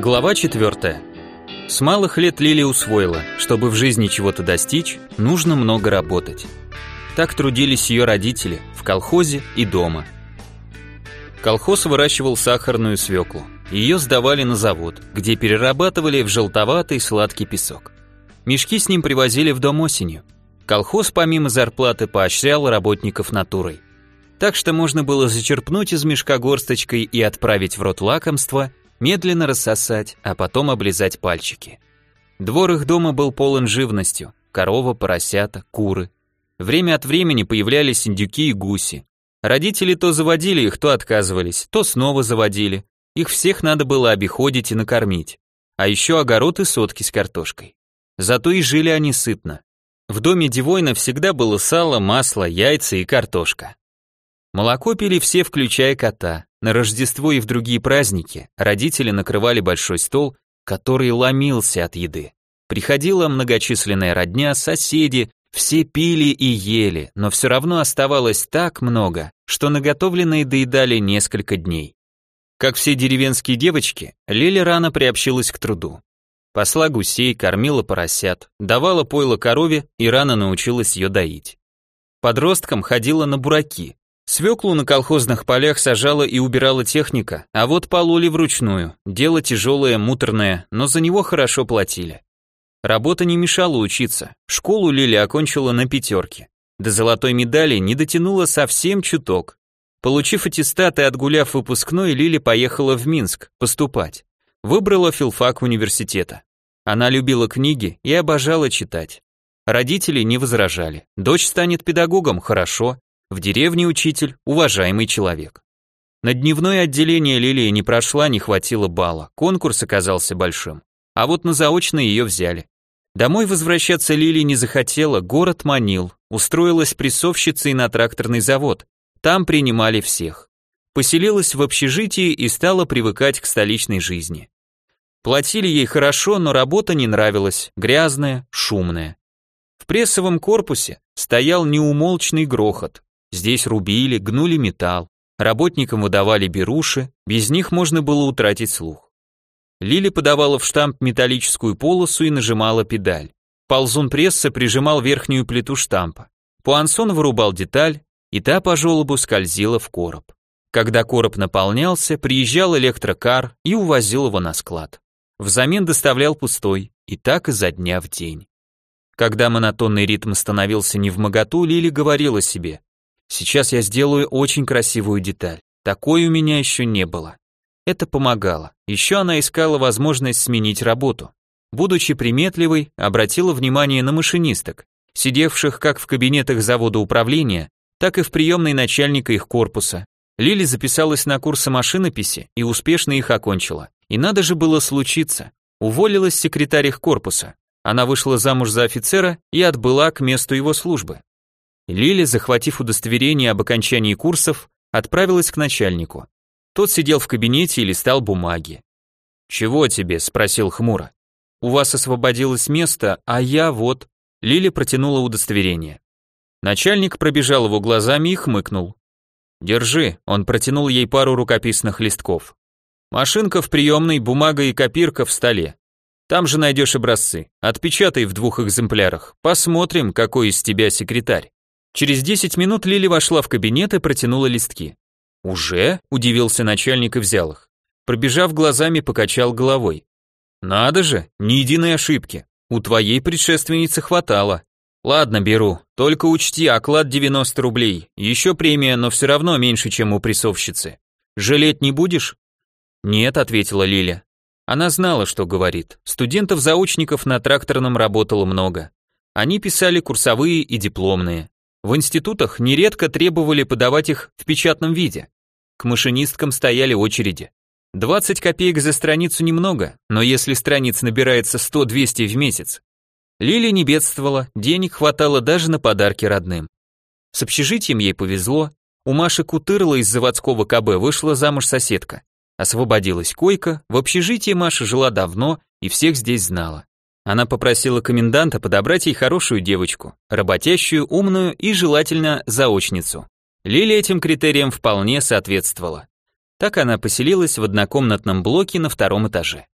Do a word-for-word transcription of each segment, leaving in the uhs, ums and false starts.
Глава четвертая. С малых лет Лили усвоила, чтобы в жизни чего-то достичь, нужно много работать. Так трудились ее родители в колхозе и дома. Колхоз выращивал сахарную свеклу. Ее сдавали на завод, где перерабатывали в желтоватый сладкий песок. Мешки с ним привозили в дом осенью. Колхоз помимо зарплаты поощрял работников натурой. Так что можно было зачерпнуть из мешка горсточкой и отправить в рот лакомство, медленно рассосать, а потом облизать пальчики. Двор их дома был полон живностью: корова, поросята, куры. Время от времени появлялись индюки и гуси. Родители то заводили их, то отказывались, то снова заводили. Их всех надо было обиходить и накормить. А еще огород и сотки с картошкой. Зато и жили они сытно. В доме Дивойна всегда было сало, масло, яйца и картошка. Молоко пили все, включая кота. На Рождество и в другие праздники родители накрывали большой стол, который ломился от еды. Приходила многочисленная родня, соседи, все пили и ели, но все равно оставалось так много, что наготовленные доедали несколько дней. Как все деревенские девочки, Лили рано приобщилась к труду. Пасла гусей, кормила поросят, давала пойло корове и рано научилась ее доить. Подростком ходила на бураки. Свеклу на колхозных полях сажала и убирала техника, а вот пололи вручную. Дело тяжелое, муторное, но за него хорошо платили. Работа не мешала учиться. Школу Лили окончила на пятерке. До золотой медали не дотянула совсем чуток. Получив аттестат и отгуляв выпускной, Лили поехала в Минск поступать. Выбрала филфак университета. Она любила книги и обожала читать. Родители не возражали. Дочь станет педагогом, хорошо. В деревне учитель, уважаемый человек. На дневное отделение Лилия не прошла, не хватило балла. Конкурс оказался большим. А вот на заочное ее взяли. Домой возвращаться Лили не захотела, город манил. Устроилась прессовщицей на тракторный завод. Там принимали всех. Поселилась в общежитии и стала привыкать к столичной жизни. Платили ей хорошо, но работа не нравилась, грязная, шумная. В прессовом корпусе стоял неумолчный грохот. Здесь рубили, гнули металл, работникам выдавали беруши, без них можно было утратить слух. Лили подавала в штамп металлическую полосу и нажимала педаль. Ползун пресса прижимал верхнюю плиту штампа. Пуансон вырубал деталь, и та по желобу скользила в короб. Когда короб наполнялся, приезжал электрокар и увозил его на склад. Взамен доставлял пустой, и так изо дня в день. Когда монотонный ритм становился невмоготу, Лили говорила себе: «Сейчас я сделаю очень красивую деталь. Такой у меня еще не было». Это помогало. Еще она искала возможность сменить работу. Будучи приметливой, обратила внимание на машинисток, сидевших как в кабинетах завода управления, так и в приемной начальника их корпуса. Лили записалась на курсы машинописи и успешно их окончила. И надо же было случиться. Уволилась секретарь их корпуса. Она вышла замуж за офицера и отбыла к месту его службы. Лили, захватив удостоверение об окончании курсов, отправилась к начальнику. Тот сидел в кабинете и листал бумаги. «Чего тебе?» – спросил хмуро. «У вас освободилось место, а я вот...» Лили протянула удостоверение. Начальник пробежал его глазами и хмыкнул. «Держи», – он протянул ей пару рукописных листков. «Машинка в приемной, бумага и копирка в столе. Там же найдешь образцы. Отпечатай в двух экземплярах. Посмотрим, какой из тебя секретарь». Через десять минут Лили вошла в кабинет и протянула листки. «Уже?» – удивился начальник и взял их. Пробежав глазами, покачал головой. «Надо же, ни единой ошибки. У твоей предшественницы хватало. Ладно, беру. Только учти, оклад девяносто рублей. Еще премия, но все равно меньше, чем у прессовщицы. Жалеть не будешь?» «Нет», – ответила Лиля. Она знала, что говорит. Студентов-заочников на тракторном работало много. Они писали курсовые и дипломные. В институтах нередко требовали подавать их в печатном виде. К машинисткам стояли очереди. двадцать копеек за страницу немного, но если страниц набирается сто-двести в месяц. Лили не бедствовала, денег хватало даже на подарки родным. С общежитием ей повезло. У Маши Кутырла из заводского ка бэ вышла замуж соседка. Освободилась койка, в общежитии Маша жила давно и всех здесь знала. Она попросила коменданта подобрать ей хорошую девочку, работящую, умную и желательно заочницу. Лили этим критериям вполне соответствовала. Так она поселилась в однокомнатном блоке на втором этаже.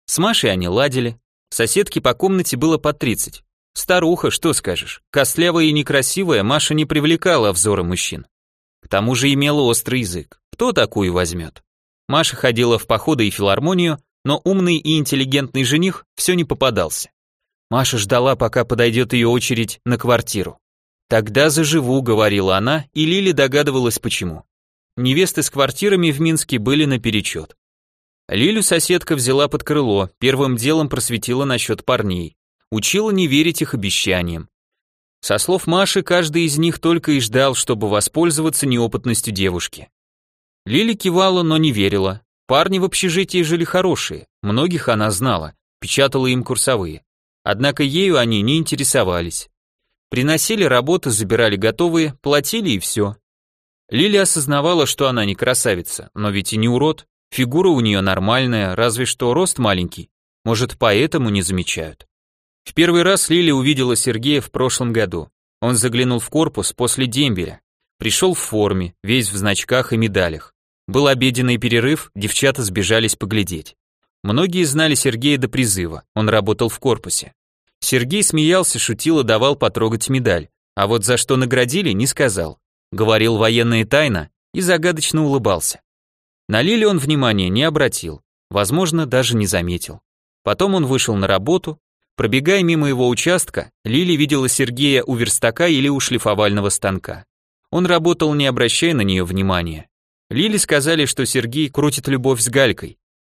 С Машей они ладили. Соседке по комнате было по тридцать. Старуха, что скажешь. Костлявая и некрасивая, Маша не привлекала взоры мужчин. К тому же имела острый язык. Кто такую возьмет? Маша ходила в походы и филармонию, но умный и интеллигентный жених все не попадался. Маша ждала, пока подойдет ее очередь на квартиру. «Тогда заживу», — говорила она, и Лили догадывалась почему. Невесты с квартирами в Минске были наперечет. Лилю соседка взяла под крыло, первым делом просветила насчет парней. Учила не верить их обещаниям. Со слов Маши, каждый из них только и ждал, чтобы воспользоваться неопытностью девушки. Лили кивала, но не верила. Парни в общежитии жили хорошие, многих она знала, печатала им курсовые. Однако ею они не интересовались. Приносили работы, забирали готовые, платили и все. Лили осознавала, что она не красавица, но ведь и не урод. Фигура у нее нормальная, разве что рост маленький. Может, поэтому не замечают. В первый раз Лили увидела Сергея в прошлом году. Он заглянул в корпус после дембеля. Пришел в форме, весь в значках и медалях. Был обеденный перерыв, девчата сбежались поглядеть. Многие знали Сергея до призыва, он работал в корпусе. Сергей смеялся, шутил и давал потрогать медаль, а вот за что наградили, не сказал. Говорил военная тайна и загадочно улыбался. На Лили он внимания не обратил, возможно, даже не заметил. Потом он вышел на работу. Пробегая мимо его участка, Лили видела Сергея у верстака или у шлифовального станка. Он работал, не обращая на нее внимания. Лили сказали, что Сергей крутит любовь с Галькой.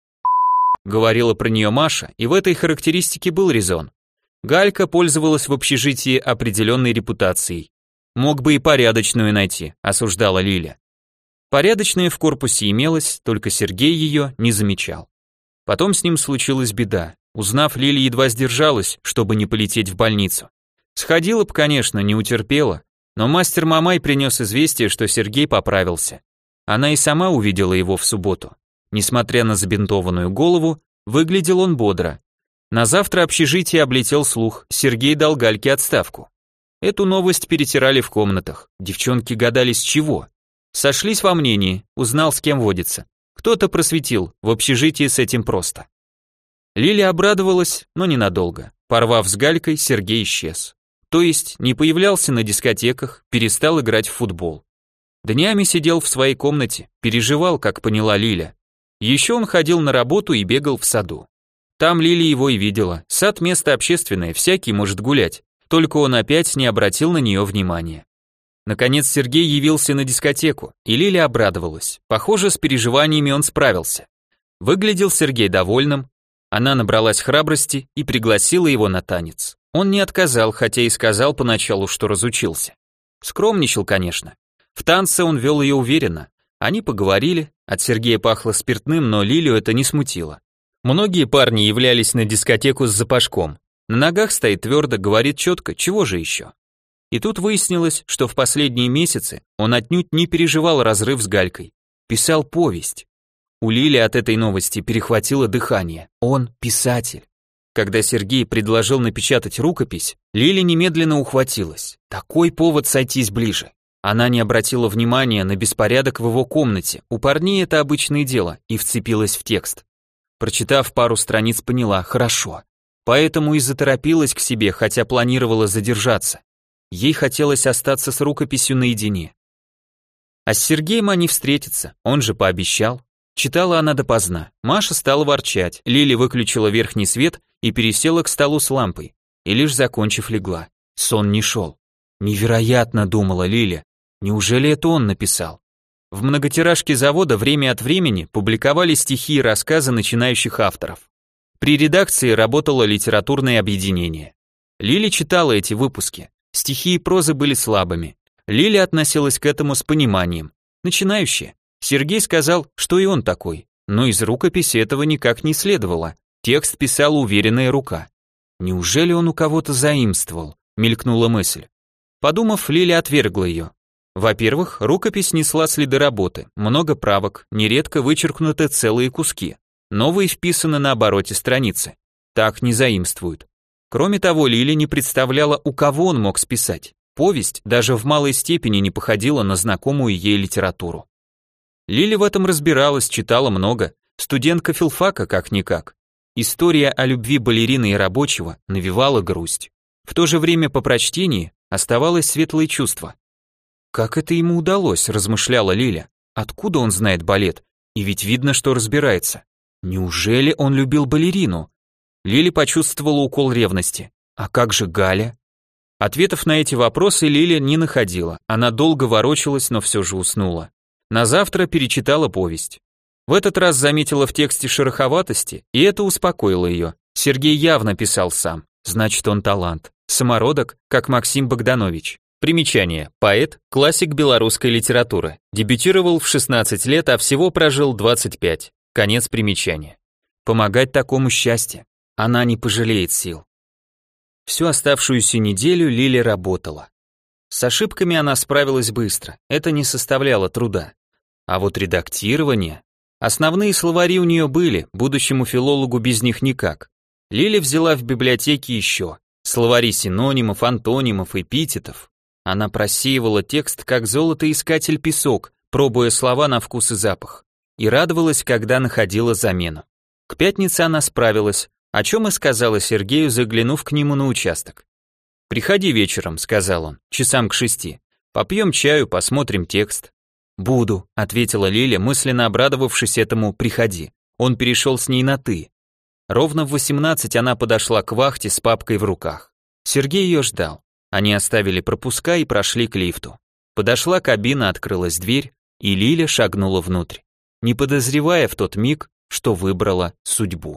Говорила про нее Маша, и в этой характеристике был резон. Галька пользовалась в общежитии определенной репутацией. Мог бы и порядочную найти, осуждала Лиля. Порядочная в корпусе имелась, только Сергей ее не замечал. Потом с ним случилась беда. Узнав, Лили едва сдержалась, чтобы не полететь в больницу. Сходила б, конечно, не утерпела, но мастер Мамай принес известие, что Сергей поправился. Она и сама увидела его в субботу. Несмотря на забинтованную голову, выглядел он бодро. На завтра общежитие облетел слух, Сергей дал Гальке отставку. Эту новость перетирали в комнатах, девчонки гадали с чего. Сошлись во мнении, узнал, с кем водится. Кто-то просветил, в общежитии с этим просто. Лиля обрадовалась, но ненадолго. Порвав с Галькой, Сергей исчез. То есть не появлялся на дискотеках, перестал играть в футбол. Днями сидел в своей комнате, переживал, как поняла Лиля. Еще он ходил на работу и бегал в саду. Там Лиля его и видела. Сад — место общественное, всякий может гулять. Только он опять не обратил на нее внимания. Наконец Сергей явился на дискотеку, и Лиля обрадовалась. Похоже, с переживаниями он справился. Выглядел Сергей довольным. Она набралась храбрости и пригласила его на танец. Он не отказал, хотя и сказал поначалу, что разучился. Скромничал, конечно. В танце он вел ее уверенно. Они поговорили, от Сергея пахло спиртным, но Лилю это не смутило. Многие парни являлись на дискотеку с запашком. На ногах стоит твердо, говорит четко, чего же еще? И тут выяснилось, что в последние месяцы он отнюдь не переживал разрыв с Галькой. Писал повесть. У Лили от этой новости перехватило дыхание. Он писатель. Когда Сергей предложил напечатать рукопись, Лили немедленно ухватилась. Такой повод сойтись ближе. Она не обратила внимания на беспорядок в его комнате. У парней это обычное дело, и вцепилась в текст. Прочитав пару страниц, поняла: хорошо. Поэтому и заторопилась к себе, хотя планировала задержаться. Ей хотелось остаться с рукописью наедине. А с Сергеем они встретятся, он же пообещал. Читала она допоздна. Маша стала ворчать. Лили выключила верхний свет и пересела к столу с лампой. И лишь закончив, легла. Сон не шел. Невероятно, думала Лиля. Неужели это он написал? В многотиражке завода время от времени публиковали стихи и рассказы начинающих авторов. При редакции работало литературное объединение. Лили читала эти выпуски. Стихи и прозы были слабыми. Лиля относилась к этому с пониманием. Начинающие. Сергей сказал, что и он такой, но из рукописи этого никак не следовало. Текст писала уверенная рука. Неужели он у кого-то заимствовал? Мелькнула мысль. Подумав, Лиля отвергла ее. Во-первых, рукопись несла следы работы, много правок, нередко вычеркнуты целые куски. Новые вписаны на обороте страницы. Так не заимствуют. Кроме того, Лиля не представляла, у кого он мог списать. Повесть даже в малой степени не походила на знакомую ей литературу. Лиля в этом разбиралась, читала много, студентка филфака как-никак. История о любви балерины и рабочего навевала грусть. В то же время по прочтении оставалось светлое чувство. «Как это ему удалось?» – размышляла Лиля. «Откуда он знает балет? И ведь видно, что разбирается. Неужели он любил балерину?» Лиля почувствовала укол ревности. «А как же Галя?» Ответов на эти вопросы Лиля не находила. Она долго ворочалась, но все же уснула. На завтра перечитала повесть. В этот раз заметила в тексте шероховатости, и это успокоило ее. Сергей явно писал сам, значит, он талант. Самородок, как Максим Богданович. Примечание. Поэт, классик белорусской литературы. Дебютировал в шестнадцать лет, а всего прожил двадцать пять. Конец примечания. Помогать такому счастье. Она не пожалеет сил. Всю оставшуюся неделю Лиля работала. С ошибками она справилась быстро, это не составляло труда. А вот редактирование... Основные словари у нее были, будущему филологу без них никак. Лиля взяла в библиотеке еще словари синонимов, антонимов, эпитетов. Она просеивала текст, как золотоискатель песок, пробуя слова на вкус и запах. И радовалась, когда находила замену. К пятнице она справилась, о чем и сказала Сергею, заглянув к нему на участок. «Приходи вечером», — сказал он, — «часам к шести. Попьем чаю, посмотрим текст». «Буду», — ответила Лиля, мысленно обрадовавшись этому «приходи». Он перешел с ней на «ты». Ровно в восемнадцать она подошла к вахте с папкой в руках. Сергей ее ждал. Они оставили пропуска и прошли к лифту. Подошла кабина, открылась дверь, и Лиля шагнула внутрь, не подозревая в тот миг, что выбрала судьбу.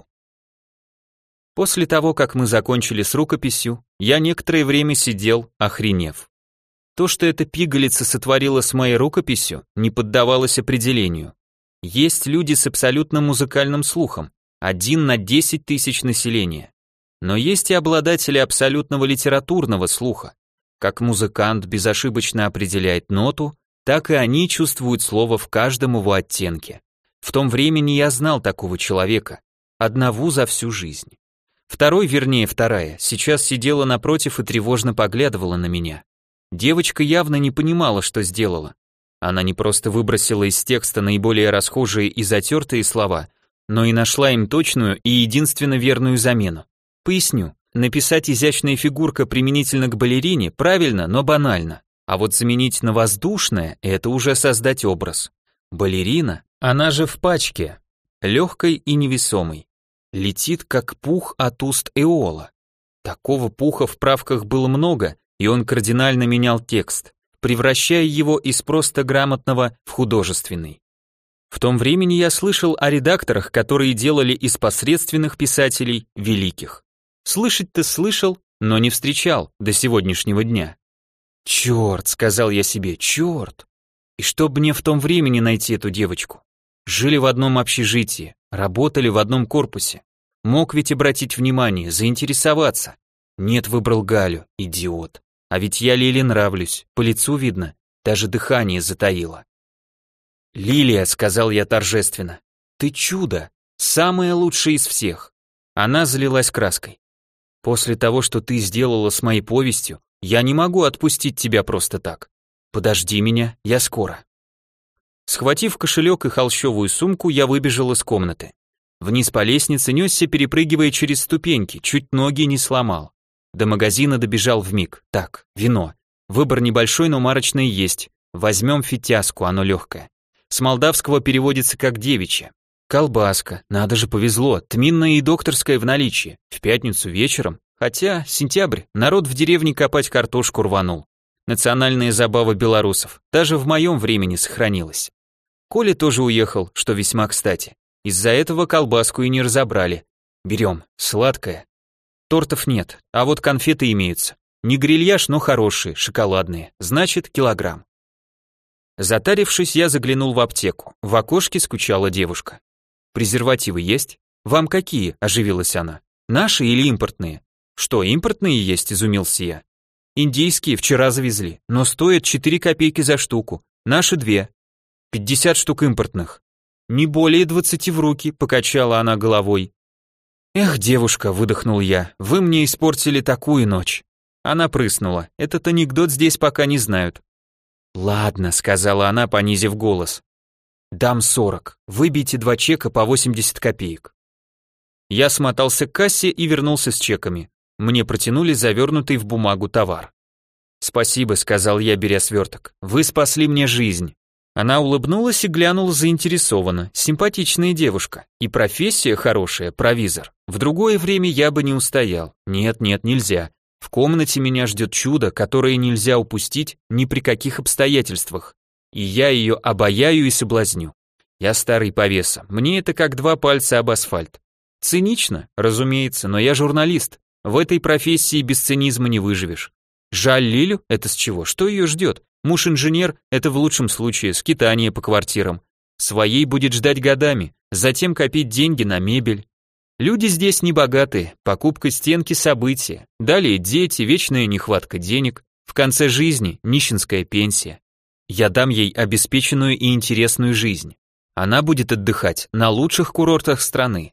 После того, как мы закончили с рукописью, я некоторое время сидел, охренев. То, что эта пигалица сотворила с моей рукописью, не поддавалось определению. Есть люди с абсолютно музыкальным слухом, один на десять тысяч населения. Но есть и обладатели абсолютного литературного слуха. Как музыкант безошибочно определяет ноту, так и они чувствуют слово в каждом его оттенке. В том времени я знал такого человека, одного за всю жизнь. Второй, вернее вторая, сейчас сидела напротив и тревожно поглядывала на меня. Девочка явно не понимала, что сделала. Она не просто выбросила из текста наиболее расхожие и затертые слова, но и нашла им точную и единственно верную замену. Поясню. Написать «изящная фигурка» применительно к балерине правильно, но банально. А вот заменить на «воздушное» — это уже создать образ. Балерина, она же в пачке, легкой и невесомой. Летит как пух от уст Эола. Такого пуха в правках было много, и он кардинально менял текст, превращая его из просто грамотного в художественный. В том времени я слышал о редакторах, которые делали из посредственных писателей великих. Слышать-то слышал, но не встречал до сегодняшнего дня. «Черт», — сказал я себе, — «черт». И чтоб мне в том времени найти эту девочку? Жили в одном общежитии, работали в одном корпусе. Мог ведь обратить внимание, заинтересоваться. Нет, выбрал Галю, идиот. А ведь я Лиле нравлюсь, по лицу видно, даже дыхание затаило. «Лилия», — сказал я торжественно, — «ты чудо, самое лучшее из всех». Она залилась краской. «После того, что ты сделала с моей повестью, я не могу отпустить тебя просто так. Подожди меня, я скоро». Схватив кошелек и холщовую сумку, я выбежал из комнаты. Вниз по лестнице несся, перепрыгивая через ступеньки, чуть ноги не сломал. До магазина добежал вмиг. Так, вино. Выбор небольшой, но марочное есть. Возьмем фитяску, оно легкое. С молдавского переводится как девичье. Колбаска, надо же, повезло, тминная и докторская в наличии. В пятницу вечером, хотя сентябрь, народ в деревне копать картошку рванул. Национальная забава белорусов, даже в моем времени сохранилась. Коля тоже уехал, что весьма кстати. Из-за этого колбаску и не разобрали. Берем, сладкое. Тортов нет, а вот конфеты имеются. Не грильяж, но хорошие, шоколадные, значит килограмм. Затарившись, я заглянул в аптеку. В окошке скучала девушка. «Презервативы есть? Вам какие?» – оживилась она. «Наши или импортные?» «Что, импортные есть?» – изумился я. «Индийские вчера завезли, но стоят четыре копейки за штуку, наши две. пятьдесят штук импортных». «Не более двадцати в руки», – покачала она головой. «Эх, девушка», — выдохнул я, — «вы мне испортили такую ночь». Она прыснула. Этот анекдот здесь пока не знают. «Ладно», — сказала она, понизив голос. «Дам сорок. Выбейте два чека по восемьдесят копеек». Я смотался к кассе и вернулся с чеками. Мне протянули завернутый в бумагу товар. «Спасибо», — сказал я, беря сверток. «Вы спасли мне жизнь». Она улыбнулась и глянула заинтересованно. Симпатичная девушка. И профессия хорошая, провизор. В другое время я бы не устоял. Нет, нет, нельзя. В комнате меня ждет чудо, которое нельзя упустить ни при каких обстоятельствах. И я ее обаяю и соблазню. Я старый повеса. Мне это как два пальца об асфальт. Цинично, разумеется, но я журналист. В этой профессии без цинизма не выживешь. Жаль Лилю? Это с чего? Что ее ждет? Муж-инженер – это в лучшем случае скитание по квартирам. Своей будет ждать годами, затем копить деньги на мебель. Люди здесь не богатые, покупка стенки – события. Далее дети, вечная нехватка денег. В конце жизни – нищенская пенсия. Я дам ей обеспеченную и интересную жизнь. Она будет отдыхать на лучших курортах страны.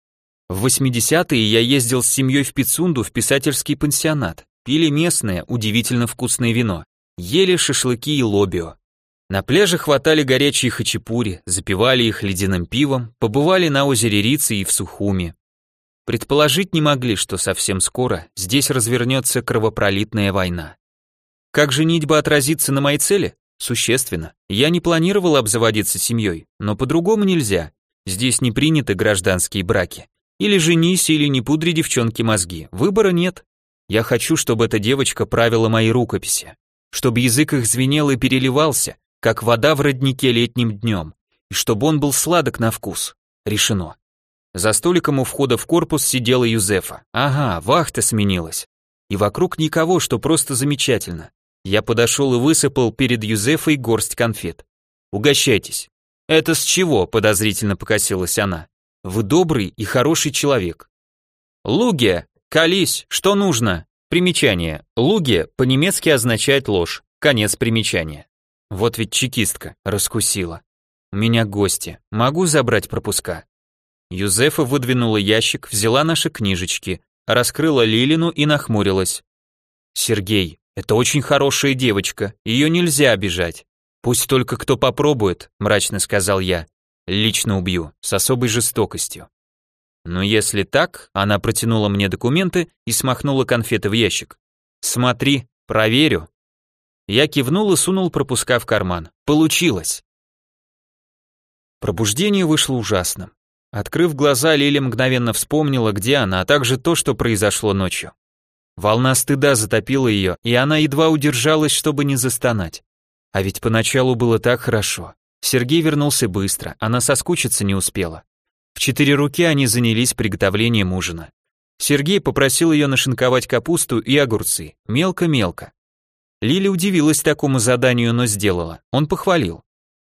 В восьмидесятые я ездил с семьей в Пицунду в писательский пансионат. Пили местное, удивительно вкусное вино. Ели шашлыки и лобио. На пляже хватали горячие хачапури, запивали их ледяным пивом, побывали на озере Рицы и в Сухуми. Предположить не могли, что совсем скоро здесь развернется кровопролитная война. Как женитьба отразится на моей цели? Существенно. Я не планировал обзаводиться семьей, но по-другому нельзя. Здесь не приняты гражданские браки. Или женись, или не пудри девчонке мозги. Выбора нет. Я хочу, чтобы эта девочка правила мои рукописи. Чтобы язык их звенел и переливался, как вода в роднике летним днем. И чтобы он был сладок на вкус. Решено. За столиком у входа в корпус сидела Юзефа. Ага, вахта сменилась. И вокруг никого, что просто замечательно. Я подошел и высыпал перед Юзефой горсть конфет. Угощайтесь. Это с чего? Подозрительно покосилась она. Вы добрый и хороший человек. Лугия, колись, что нужно? Примечание. Лугия по-немецки означает ложь. Конец примечания. Вот ведь чекистка раскусила. У меня гости. Могу забрать пропуска? Юзефа выдвинула ящик, взяла наши книжечки, раскрыла Лилину и нахмурилась. Сергей, это очень хорошая девочка, ее нельзя обижать. Пусть только кто попробует, мрачно сказал я. Лично убью, с особой жестокостью. Но если так, она протянула мне документы и смахнула конфеты в ящик. Смотри, проверю. Я кивнул и сунул пропуска в карман. Получилось. Пробуждение вышло ужасным. Открыв глаза, Лиля мгновенно вспомнила, где она, а также то, что произошло ночью. Волна стыда затопила ее, и она едва удержалась, чтобы не застонать. А ведь поначалу было так хорошо. Сергей вернулся быстро, она соскучиться не успела. В четыре руки они занялись приготовлением ужина. Сергей попросил ее нашинковать капусту и огурцы, мелко-мелко. Лиля удивилась такому заданию, но сделала. Он похвалил.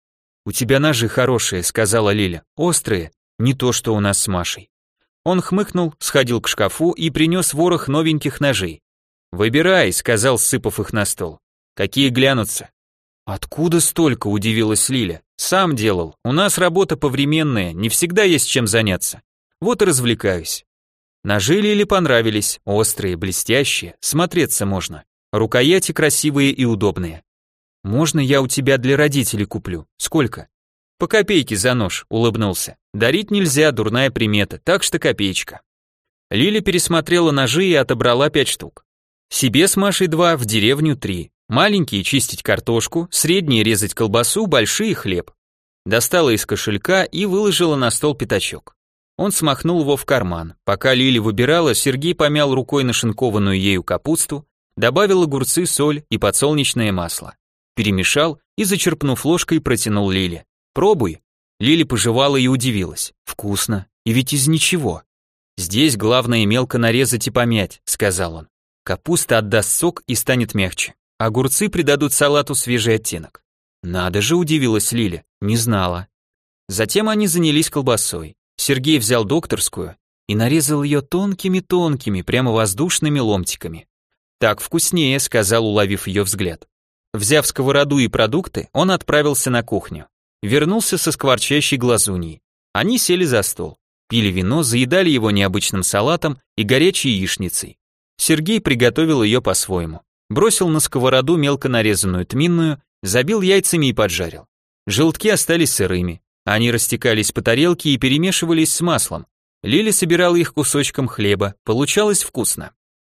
«У тебя ножи хорошие», — сказала Лиля, — «острые, не то что у нас с Машей». Он хмыкнул, сходил к шкафу и принес ворох новеньких ножей. «Выбирай», — сказал, сыпав их на стол. «Какие глянутся?» «Откуда столько?» — удивилась Лиля. «Сам делал. У нас работа повременная, не всегда есть чем заняться. Вот и развлекаюсь». Ножи Лиле понравились, острые, блестящие, смотреться можно. Рукояти красивые и удобные. «Можно я у тебя для родителей куплю? Сколько?» «По копейке за нож», — улыбнулся. «Дарить нельзя, дурная примета, так что копеечка». Лиля пересмотрела ножи и отобрала пять штук. Себе с Машей два, в деревню три. Маленькие чистить картошку, средние резать колбасу, большие хлеб. Достала из кошелька и выложила на стол пятачок. Он смахнул его в карман. Пока Лиля выбирала, Сергей помял рукой нашинкованную ею капусту, добавил огурцы, соль и подсолнечное масло. Перемешал и, зачерпнув ложкой, протянул Лиле. «Пробуй». Лиля пожевала и удивилась. «Вкусно. И ведь из ничего». «Здесь главное мелко нарезать и помять», — сказал он. «Капуста отдаст сок и станет мягче. Огурцы придадут салату свежий оттенок». «Надо же», — удивилась Лиля. «Не знала». Затем они занялись колбасой. Сергей взял докторскую и нарезал ее тонкими-тонкими, прямо воздушными ломтиками. «Так вкуснее», — сказал, уловив ее взгляд. Взяв сковороду и продукты, он отправился на кухню. Вернулся со скворчащей глазуньей. Они сели за стол, пили вино, заедали его необычным салатом и горячей яичницей. Сергей приготовил ее по-своему. Бросил на сковороду мелко нарезанную тминную, забил яйцами и поджарил. Желтки остались сырыми. Они растекались по тарелке и перемешивались с маслом. Лили собирала их кусочком хлеба, получалось вкусно.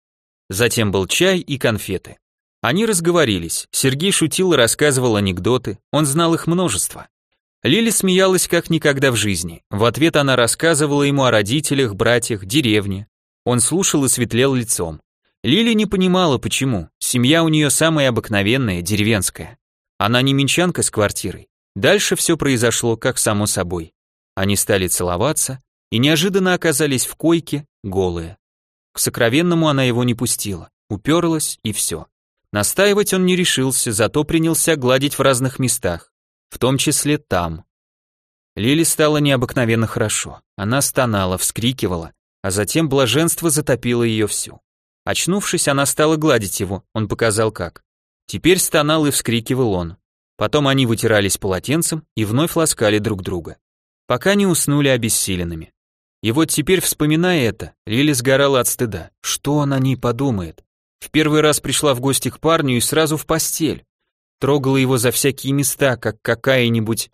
Затем был чай и конфеты. Они разговорились, Сергей шутил и рассказывал анекдоты, он знал их множество. Лили смеялась как никогда в жизни, в ответ она рассказывала ему о родителях, братьях, деревне. Он слушал и светлел лицом. Лили не понимала, почему, семья у нее самая обыкновенная, деревенская. Она не минчанка с квартирой. Дальше все произошло как само собой. Они стали целоваться и неожиданно оказались в койке, голые. К сокровенному она его не пустила, уперлась и все. Настаивать он не решился, зато принялся гладить в разных местах, в том числе там. Лили стало необыкновенно хорошо. Она стонала, вскрикивала, а затем блаженство затопило ее всю. Очнувшись, она стала гладить его, он показал как. Теперь стонал и вскрикивал он. Потом они вытирались полотенцем и вновь ласкали друг друга, пока не уснули обессиленными. И вот теперь, вспоминая это, Лили сгорала от стыда. Что он о ней подумает? В первый раз пришла в гости к парню и сразу в постель. Трогала его за всякие места, как какая-нибудь...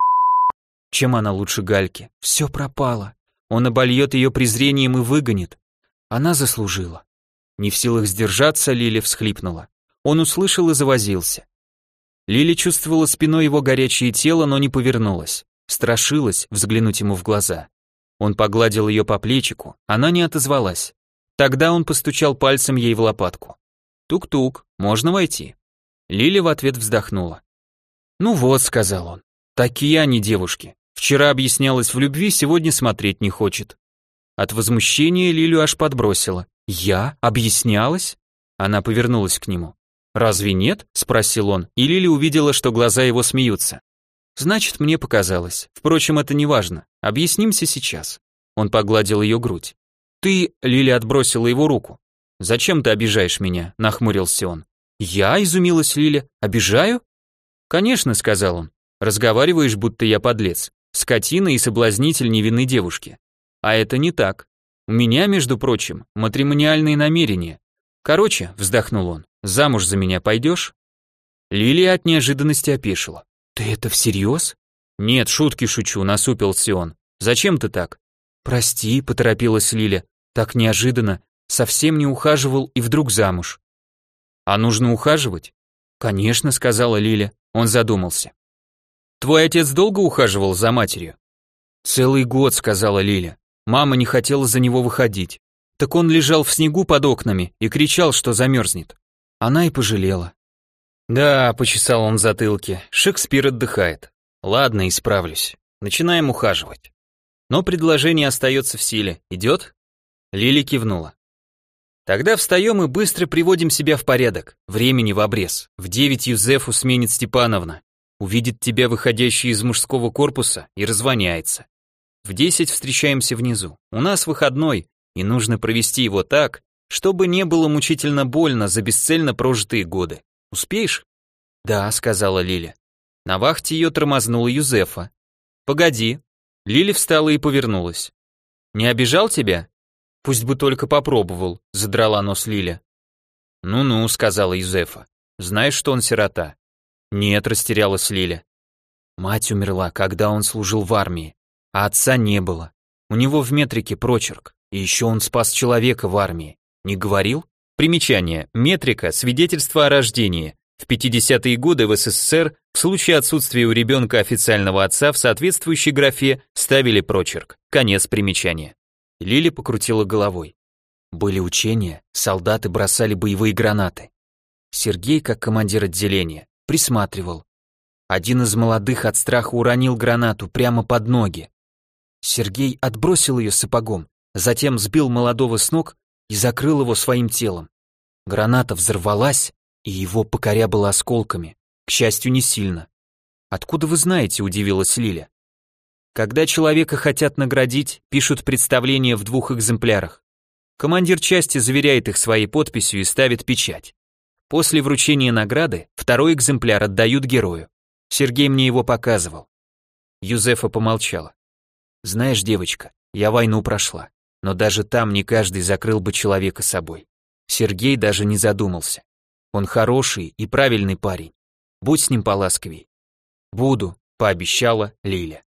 Чем она лучше Гальки? Все пропало. Он обольет ее презрением и выгонит. Она заслужила. Не в силах сдержаться, Лили всхлипнула. Он услышал и завозился. Лили чувствовала спиной его горячее тело, но не повернулась. Страшилась взглянуть ему в глаза. Он погладил ее по плечику, она не отозвалась. Тогда он постучал пальцем ей в лопатку. «Тук-тук, можно войти?» Лили в ответ вздохнула. «Ну вот», — сказал он, — «такие они девушки. Вчера объяснялась в любви, сегодня смотреть не хочет». От возмущения Лилю аж подбросила. «Я? Объяснялась?» Она повернулась к нему. «Разве нет?» — спросил он, и Лили увидела, что глаза его смеются. «Значит, мне показалось. Впрочем, это не важно. Объяснимся сейчас». Он погладил ее грудь. «Ты...» — Лили отбросила его руку. «Зачем ты обижаешь меня?» — нахмурился он. «Я?» — изумилась Лиля. «Обижаю?» «Конечно», — сказал он. «Разговариваешь, будто я подлец. Скотина и соблазнитель невинной девушки. А это не так. У меня, между прочим, матримониальные намерения. Короче», — вздохнул он, — «замуж за меня пойдешь?» Лилия от неожиданности опешила. «Ты это всерьез?» «Нет, шутки шучу», — насупился он. «Зачем ты так?» «Прости», — поторопилась Лиля. «Так неожиданно. Совсем не ухаживал и вдруг замуж». «А нужно ухаживать?» «Конечно», — сказала Лиля. Он задумался. «Твой отец долго ухаживал за матерью?» «Целый год», — сказала Лиля. «Мама не хотела за него выходить. Так он лежал в снегу под окнами и кричал, что замерзнет. Она и пожалела». «Да», — почесал он в затылке, — «Шекспир отдыхает. Ладно, исправлюсь. Начинаем ухаживать. Но предложение остается в силе. Идет?» Лили кивнула. «Тогда встаем и быстро приводим себя в порядок. Времени в обрез. В девять Юзефу сменит Степановна. Увидит тебя, выходящий из мужского корпуса, и развоняется. В десять встречаемся внизу. У нас выходной, и нужно провести его так, чтобы не было мучительно больно за бесцельно прожитые годы. Успеешь?» «Да», — сказала Лиля. На вахте ее тормознула Юзефа. «Погоди». Лиля встала и повернулась. «Не обижал тебя?» «Пусть бы только попробовал», — задрала нос Лиля. «Ну-ну», — сказала Юзефа. «Знаешь, что он сирота?» «Нет», — растерялась Лиля. «Мать умерла, когда он служил в армии, а отца не было. У него в метрике прочерк, и еще он спас человека в армии. Не говорил?» Примечание. Метрика – свидетельство о рождении. В пятидесятые годы в СССР в случае отсутствия у ребенка официального отца в соответствующей графе ставили прочерк. Конец примечания. Лили покрутила головой. Были учения, солдаты бросали боевые гранаты. Сергей, как командир отделения, присматривал. Один из молодых от страха уронил гранату прямо под ноги. Сергей отбросил ее сапогом, затем сбил молодого с ног и закрыл его своим телом. Граната взорвалась, и его покорябало осколками, к счастью, не сильно. «Откуда вы знаете?» – удивилась Лиля. «Когда человека хотят наградить, пишут представление в двух экземплярах. Командир части заверяет их своей подписью и ставит печать. После вручения награды второй экземпляр отдают герою. Сергей мне его показывал». Юзефа помолчала. «Знаешь, девочка, я войну прошла, но даже там не каждый закрыл бы человека собой. Сергей даже не задумался. Он хороший и правильный парень. Будь с ним поласковей». «Буду», — пообещала Лиля.